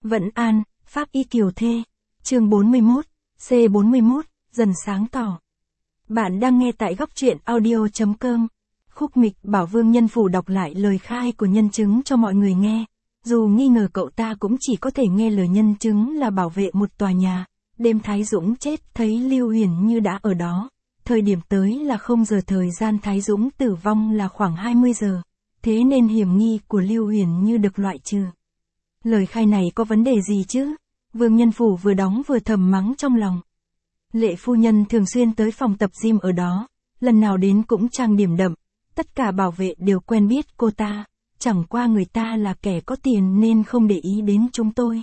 Vẫn An, Pháp Y Kiều Thê. Chương 41, C41, dần sáng tỏ. Bạn đang nghe tại góc truyện audio.com. Khúc Mịch bảo Vương Nhân Phủ đọc lại lời khai của nhân chứng cho mọi người nghe. Dù nghi ngờ cậu ta cũng chỉ có thể nghe lời nhân chứng là bảo vệ một tòa nhà. Đêm Thái Dũng chết thấy Lưu Huyền Như đã ở đó. Thời điểm tới là 0 giờ, thời gian Thái Dũng tử vong là khoảng 20 giờ. Thế nên hiểm nghi của Lưu Huyền Như được loại trừ. Lời khai này có vấn đề gì chứ? Vương Nhân Phủ vừa đóng vừa thầm mắng trong lòng. Lệ phu nhân thường xuyên tới phòng tập gym ở đó, lần nào đến cũng trang điểm đậm, tất cả bảo vệ đều quen biết cô ta, chẳng qua người ta là kẻ có tiền nên không để ý đến chúng tôi.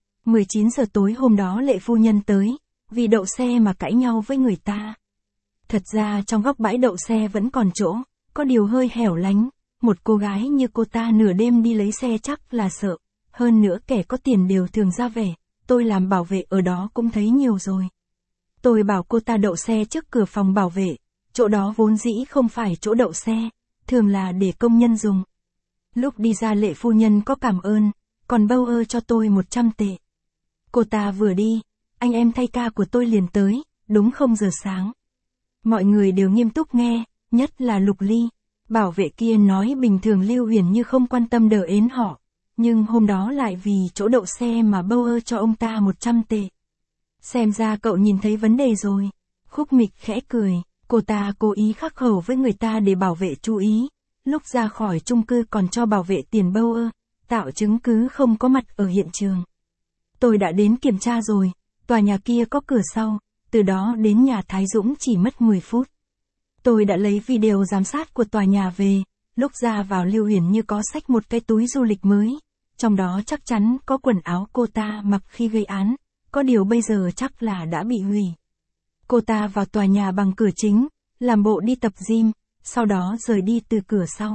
19 giờ tối hôm đó Lệ phu nhân tới, vì đậu xe mà cãi nhau với người ta. Thật ra trong góc bãi đậu xe vẫn còn chỗ, có điều hơi hẻo lánh, một cô gái như cô ta nửa đêm đi lấy xe chắc là sợ, hơn nữa kẻ có tiền đều thường ra vẻ, tôi làm bảo vệ ở đó cũng thấy nhiều rồi. Tôi bảo cô ta đậu xe trước cửa phòng bảo vệ, chỗ đó vốn dĩ không phải chỗ đậu xe, thường là để công nhân dùng. Lúc đi ra Lệ phu nhân có cảm ơn, còn bâu ơ cho tôi 100 tệ. Cô ta vừa đi, anh em thay ca của tôi liền tới, đúng 0 giờ sáng. Mọi người đều nghiêm túc nghe, nhất là Lục Ly. Bảo vệ kia nói bình thường Lưu Huyền Như không quan tâm đỡ ến họ, nhưng hôm đó lại vì chỗ đậu xe mà bâu ơ cho ông ta 100 tệ. Xem ra cậu nhìn thấy vấn đề rồi. Khúc Mịch khẽ cười, cô ta cố ý khắc khẩu với người ta để bảo vệ chú ý, lúc ra khỏi chung cư còn cho bảo vệ tiền bâu ơ, tạo chứng cứ không có mặt ở hiện trường. Tôi đã đến kiểm tra rồi, tòa nhà kia có cửa sau, từ đó đến nhà Thái Dũng chỉ mất 10 phút. Tôi đã lấy video giám sát của tòa nhà về, lúc ra vào Lưu Huyền Như có xách một cái túi du lịch mới, trong đó chắc chắn có quần áo cô ta mặc khi gây án, có điều bây giờ chắc là đã bị hủy. Cô ta vào tòa nhà bằng cửa chính, làm bộ đi tập gym, sau đó rời đi từ cửa sau.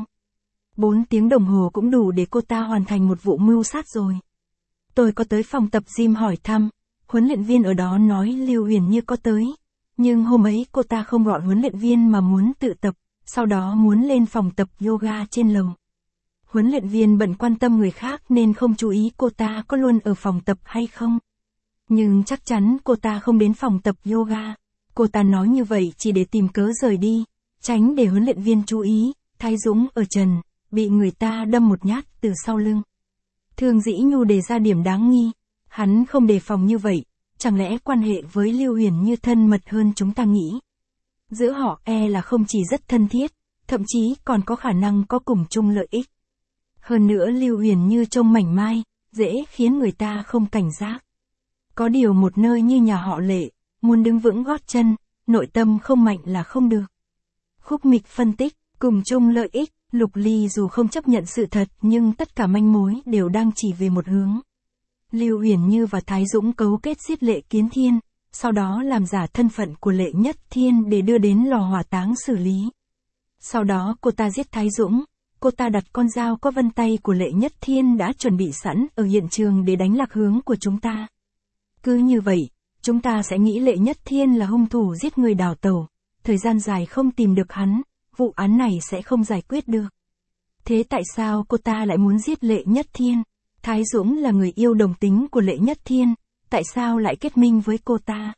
4 tiếng đồng hồ cũng đủ để cô ta hoàn thành một vụ mưu sát rồi. Tôi có tới phòng tập gym hỏi thăm, huấn luyện viên ở đó nói Lưu Huyền Như có tới, nhưng hôm ấy cô ta không gọi huấn luyện viên mà muốn tự tập, sau đó muốn lên phòng tập yoga trên lầu. Huấn luyện viên bận quan tâm người khác nên không chú ý cô ta có luôn ở phòng tập hay không. Nhưng chắc chắn cô ta không đến phòng tập yoga. Cô ta nói như vậy chỉ để tìm cớ rời đi, tránh để huấn luyện viên chú ý. Thái Dũng ở trần, bị người ta đâm một nhát từ sau lưng. Thương Dĩ Nhu đề ra điểm đáng nghi, hắn không đề phòng như vậy, chẳng lẽ quan hệ với Lưu Huyền Như thân mật hơn chúng ta nghĩ. Giữa họ là không chỉ rất thân thiết, thậm chí còn có khả năng có cùng chung lợi ích. Hơn nữa Lưu Huyền Như trông mảnh mai, dễ khiến người ta không cảnh giác. Có điều một nơi như nhà họ Lệ, muốn đứng vững gót chân, nội tâm không mạnh là không được. Khúc Mịch phân tích, cùng chung lợi ích, Lục Ly dù không chấp nhận sự thật nhưng tất cả manh mối đều đang chỉ về một hướng. Lưu Huyền Như và Thái Dũng cấu kết giết Lệ Kiến Thiên, sau đó làm giả thân phận của Lệ Nhất Thiên để đưa đến lò hỏa táng xử lý. Sau đó cô ta giết Thái Dũng, cô ta đặt con dao có vân tay của Lệ Nhất Thiên đã chuẩn bị sẵn ở hiện trường để đánh lạc hướng của chúng ta. Cứ như vậy, chúng ta sẽ nghĩ Lệ Nhất Thiên là hung thủ giết người đào tẩu, thời gian dài không tìm được hắn, vụ án này sẽ không giải quyết được. Thế tại sao cô ta lại muốn giết Lệ Nhất Thiên? Thái Dũng là người yêu đồng tính của Lệ Nhất Thiên, tại sao lại kết minh với cô ta?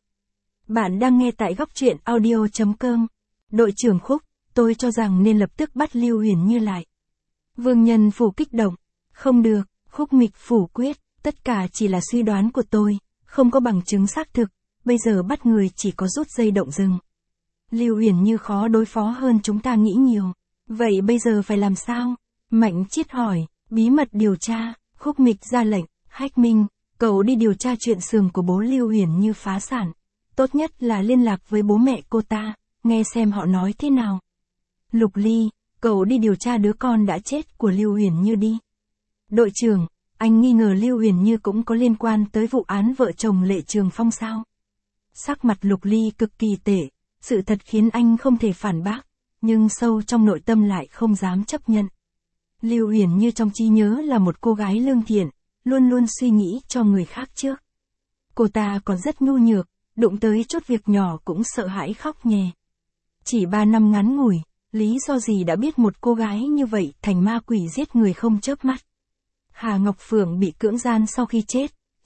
Bạn đang nghe tại góc truyện audio.com. Đội trưởng Khúc, tôi cho rằng nên lập tức bắt Lưu Huyền Như lại. Vương Nhân Phủ kích động. Không được, Khúc Mịch phủ quyết, tất cả chỉ là suy đoán của tôi, không có bằng chứng xác thực, bây giờ bắt người chỉ có rút dây động rừng. Lưu Huyền Như khó đối phó hơn chúng ta nghĩ nhiều. Vậy bây giờ phải làm sao? Mạnh Chiết hỏi, bí mật điều tra. Khúc Mịch ra lệnh, Hách Minh, cậu đi điều tra chuyện xưởng của bố Lưu Huyền Như phá sản. Tốt nhất là liên lạc với bố mẹ cô ta, nghe xem họ nói thế nào. Lục Ly, cậu đi điều tra đứa con đã chết của Lưu Huyền Như đi. Đội trưởng, anh nghi ngờ Lưu Huyền Như cũng có liên quan tới vụ án vợ chồng Lệ Trường Phong sao? Sắc mặt Lục Ly cực kỳ tệ, sự thật khiến anh không thể phản bác, nhưng sâu trong nội tâm lại không dám chấp nhận. Lưu Huyền Như trong trí nhớ là một cô gái lương thiện, luôn luôn suy nghĩ cho người khác trước. Cô ta còn rất nhu nhược, đụng tới chút việc nhỏ cũng sợ hãi khóc nhè. Chỉ 3 năm ngắn ngủi, lý do gì đã biết một cô gái như vậy thành ma quỷ giết người không chớp mắt. Hà Ngọc Phượng bị cưỡng gian sau khi chết,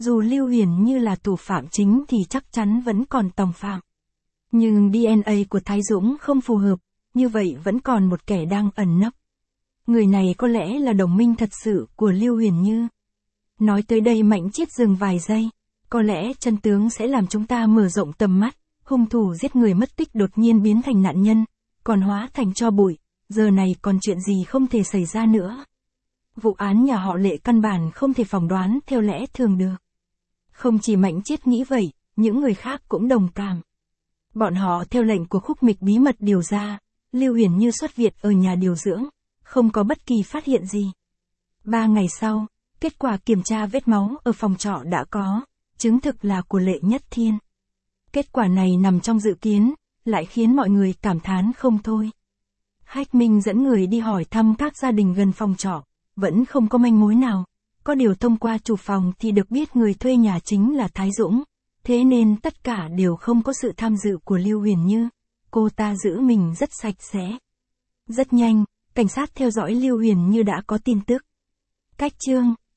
Dù Lưu Huyền Như là thủ phạm chính thì chắc chắn vẫn còn tòng phạm. Nhưng DNA của Thái Dũng không phù hợp, như vậy vẫn còn một kẻ đang ẩn nấp. Người này có lẽ là đồng minh thật sự của Lưu Huyền Như. Nói tới đây Mạnh Chiết dừng vài giây. Có lẽ chân tướng sẽ làm chúng ta mở rộng tầm mắt. Hung thủ giết người mất tích đột nhiên biến thành nạn nhân, còn hóa thành tro bụi. Giờ này còn chuyện gì không thể xảy ra nữa. Vụ án nhà họ Lệ căn bản không thể phỏng đoán theo lẽ thường được. Không chỉ Mạnh Chiết nghĩ vậy, những người khác cũng đồng cảm. Bọn họ theo lệnh của Khúc Mịch bí mật điều ra, Lưu Huyền Như xuất viện ở nhà điều dưỡng, không có bất kỳ phát hiện gì. 3 ngày sau, kết quả kiểm tra vết máu ở phòng trọ đã có, chứng thực là của Lệ Nhất Thiên. Kết quả này nằm trong dự kiến, lại khiến mọi người cảm thán không thôi. Hách Minh dẫn người đi hỏi thăm các gia đình gần phòng trọ, vẫn không có manh mối nào. Có điều thông qua chủ phòng thì được biết người thuê nhà chính là Thái Dũng, thế nên tất cả đều không có sự tham dự của Lưu Huyền Như. Cô ta giữ mình rất sạch sẽ. Rất nhanh, cảnh sát theo dõi Lưu Huyền Như đã có tin tức. Cách chương